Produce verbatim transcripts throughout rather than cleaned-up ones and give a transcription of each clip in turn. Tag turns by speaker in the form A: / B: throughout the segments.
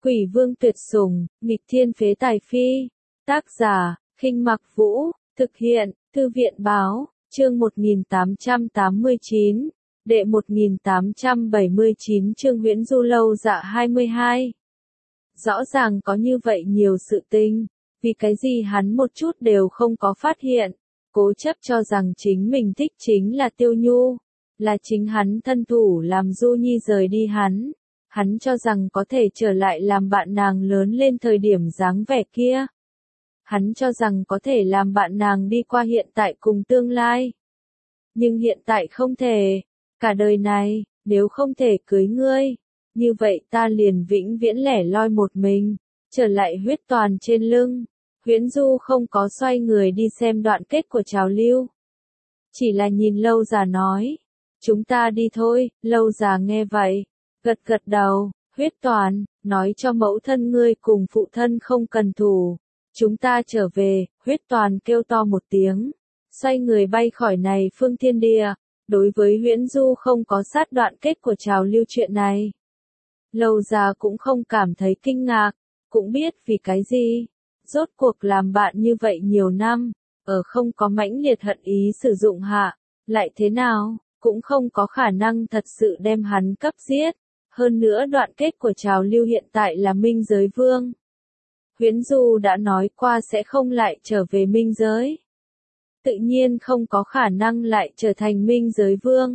A: Quỷ vương tuyệt sủng, nghịch thiên phế tài phi. Tác giả, Khinh Mặc Vũ, thực hiện, Thư viện báo, chương một nghìn tám trăm tám mươi chín, đệ một nghìn tám trăm bảy mươi chín chương Huyễn Du Lâu Dạ hai mươi hai. Rõ ràng có như vậy nhiều sự tình, vì cái gì hắn một chút đều không có phát hiện, cố chấp cho rằng chính mình thích chính là Tiêu Nhu, là chính hắn thân thủ làm Du Nhi rời đi hắn. Hắn cho rằng có thể trở lại làm bạn nàng lớn lên thời điểm dáng vẻ kia. Hắn cho rằng có thể làm bạn nàng đi qua hiện tại cùng tương lai. Nhưng hiện tại không thể. Cả đời này, nếu không thể cưới ngươi, như vậy ta liền vĩnh viễn lẻ loi một mình, trở lại huyết toàn trên lưng. Huyễn Du không có xoay người đi xem đoạn kết của Trào Lưu. Chỉ là nhìn Lâu Già nói. Chúng ta đi thôi, Lâu Già nghe vậy. Gật gật đầu, huyết toàn, nói cho mẫu thân ngươi cùng phụ thân không cần thủ. Chúng ta trở về, huyết toàn kêu to một tiếng. Xoay người bay khỏi này phương thiên địa. Đối với Huyễn Du không có sát đoạn kết của Trào Lưu chuyện này. Lâu Già cũng không cảm thấy kinh ngạc, cũng biết vì cái gì. Rốt cuộc làm bạn như vậy nhiều năm, ở không có mãnh liệt hận ý sử dụng hạ, lại thế nào, cũng không có khả năng thật sự đem hắn cấp giết. Hơn nữa đoạn kết của Trào Lưu hiện tại là Minh Giới Vương. Huyễn Du đã nói qua sẽ không lại trở về Minh Giới. Tự nhiên không có khả năng lại trở thành Minh Giới Vương.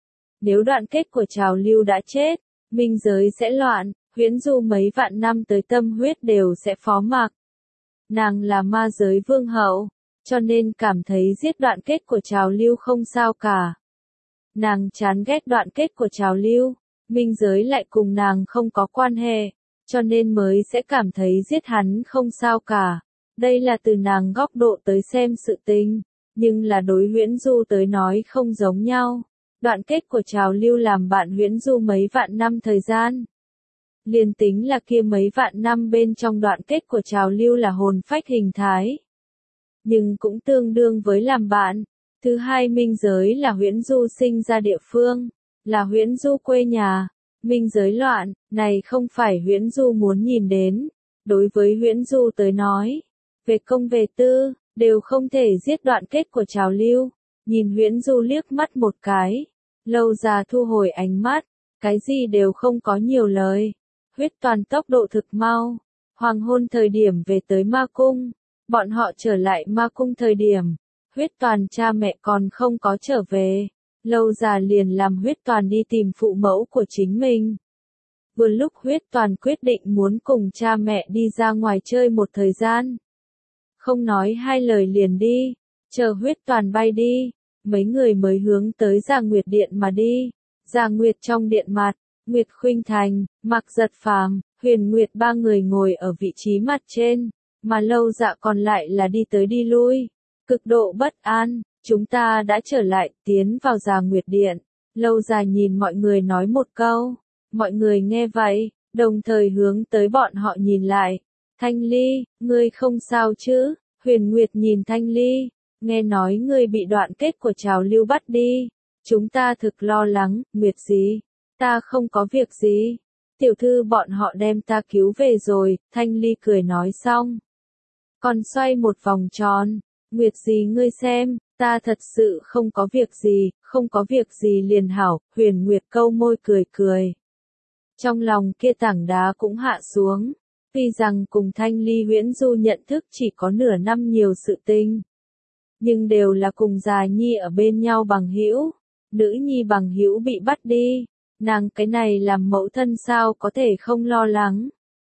A: Nếu đoạn kết của Trào Lưu đã chết, Minh Giới sẽ loạn, Huyễn Du mấy vạn năm tới tâm huyết đều sẽ phó mặc. Nàng là ma giới vương hậu, cho nên cảm thấy giết đoạn kết của Trào Lưu không sao cả. Nàng chán ghét đoạn kết của Trào Lưu. Minh Giới lại cùng nàng không có quan hệ, cho nên mới sẽ cảm thấy giết hắn không sao cả. Đây là từ nàng góc độ tới xem sự tình, nhưng là đối Huyễn Du tới nói không giống nhau. Đoạn kết của Trào Lưu làm bạn Huyễn Du mấy vạn năm thời gian. Liên tính là kia mấy vạn năm bên trong đoạn kết của Trào Lưu là hồn phách hình thái. Nhưng cũng tương đương với làm bạn. Thứ hai Minh Giới là Huyễn Du sinh ra địa phương. Là Huyễn Du quê nhà, Minh Giới loạn, này không phải Huyễn Du muốn nhìn đến. Đối với Huyễn Du tới nói, về công về tư, đều không thể giết đoạn kết của Trào Lưu. Nhìn Huyễn Du liếc mắt một cái, Lâu Già thu hồi ánh mắt, cái gì đều không có nhiều lời. Huyết toàn tốc độ thực mau, hoàng hôn thời điểm về tới ma cung, bọn họ trở lại ma cung thời điểm, huyết toàn cha mẹ còn không có trở về. Lâu Già liền làm huyết toàn đi tìm phụ mẫu của chính mình. Vừa lúc huyết toàn quyết định muốn cùng cha mẹ đi ra ngoài chơi một thời gian. Không nói hai lời liền đi, chờ huyết toàn bay đi, mấy người mới hướng tới Gia Nguyệt Điện mà đi. Gia Nguyệt trong điện mặt, Nguyệt Khuynh Thành, Mạc Giật Phàm, Huyền Nguyệt ba người ngồi ở vị trí mặt trên, mà Lâu Dạ còn lại là đi tới đi lui, cực độ bất an. Chúng ta đã trở lại, tiến vào Gia Nguyệt Điện. Lâu Già nhìn mọi người nói một câu. Mọi người nghe vậy, đồng thời hướng tới bọn họ nhìn lại. Thanh Ly, ngươi không sao chứ? Huyền Nguyệt nhìn Thanh Ly. Nghe nói ngươi bị đoạn kết của Trào Lưu bắt đi. Chúng ta thực lo lắng, Nguyệt gì? Ta không có việc gì. Tiểu thư bọn họ đem ta cứu về rồi, Thanh Ly cười nói xong. Còn xoay một vòng tròn. Nguyệt gì ngươi xem. Ta thật sự không có việc gì, không có việc gì liền hảo, Huyền Nguyệt câu môi cười cười. Trong lòng kia tảng đá cũng hạ xuống, tuy rằng cùng Thanh Ly Huyễn Du nhận thức chỉ có nửa năm nhiều sự tình. Nhưng đều là cùng già nhi ở bên nhau bằng hữu, nữ nhi bằng hữu bị bắt đi, nàng cái này làm mẫu thân sao có thể không lo lắng.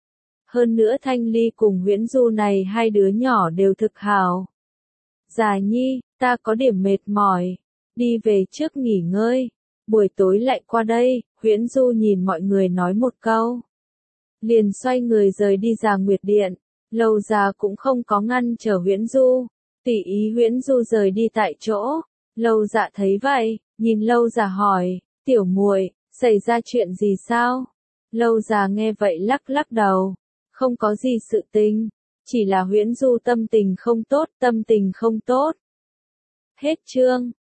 A: Hơn nữa Thanh Ly cùng Huyễn Du này hai đứa nhỏ đều thực hảo. Già nhi, ta có điểm mệt mỏi, đi về trước nghỉ ngơi, buổi tối lại qua đây. Huyễn Du nhìn mọi người nói một câu, liền xoay người rời đi Gia Nguyệt Điện. Lâu Già cũng không có ngăn trở Huyễn Du, tùy ý Huyễn Du rời đi tại chỗ. Lâu Dạ thấy vậy, nhìn Lâu Già hỏi, tiểu muội, xảy ra chuyện gì sao? Lâu Già nghe vậy lắc lắc đầu, không có gì sự tình. Chỉ là Huyễn Du tâm tình không tốt, tâm tình không tốt. Hết chương.